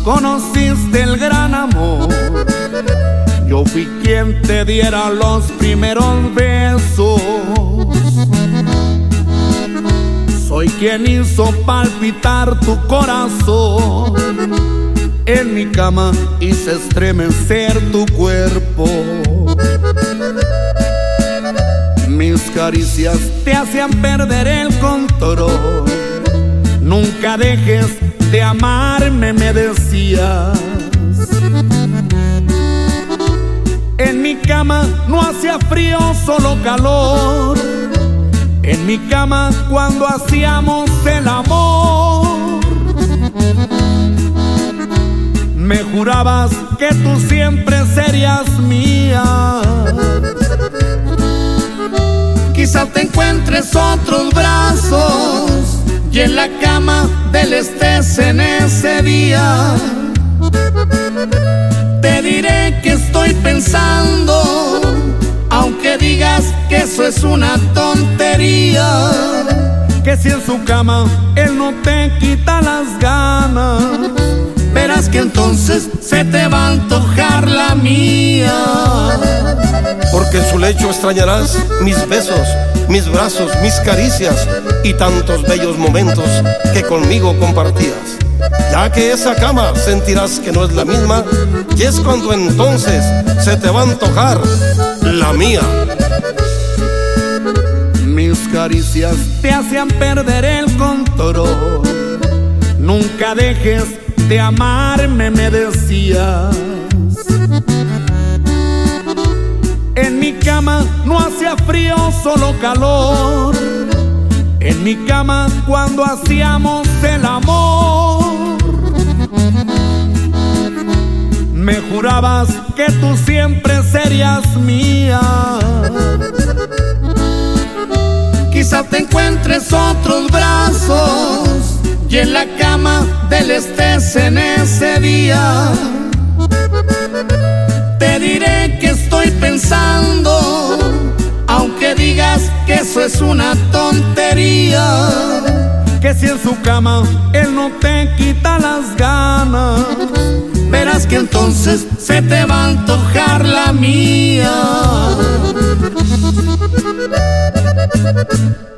conociste el gran amor. Yo fui quien te diera los primeros besos. Soy quien hizo palpitar tu corazón. En mi cama hice estremecer tu cuerpo. Mis caricias te hacían perder el control. Nunca dejes de amarme, me decías. En mi cama no hacía frío, solo calor. En mi cama cuando hacíamos el amor. Me jurabas que tú siempre serías mía. Quizá te encuentres otros brazos y en la cama del estés en ese día. Te diré que estoy pensando, aunque digas que eso es una tontería. Que si en su cama él no te quita las ganas, verás que entonces se te va a antojar la mía. Porque en su lecho extrañarás mis besos, mis brazos, mis caricias y tantos bellos momentos que conmigo compartías. Ya que esa cama sentirás que no es la misma, y es cuando entonces se te va a antojar la mía. Mis caricias te hacían perder el control. Nunca dejes de amarme, me decías. En mi cama no hacía frío, solo calor. En mi cama cuando hacíamos el amor. Me jurabas que tú siempre serías mía. Quizá te encuentres otros brazos y en la cama del estés en ese día. Te diré que estoy pensando, aunque digas que eso es una tontería. Que si en su cama él no te quita las ganas, verás que entonces se te va a antojar la mía.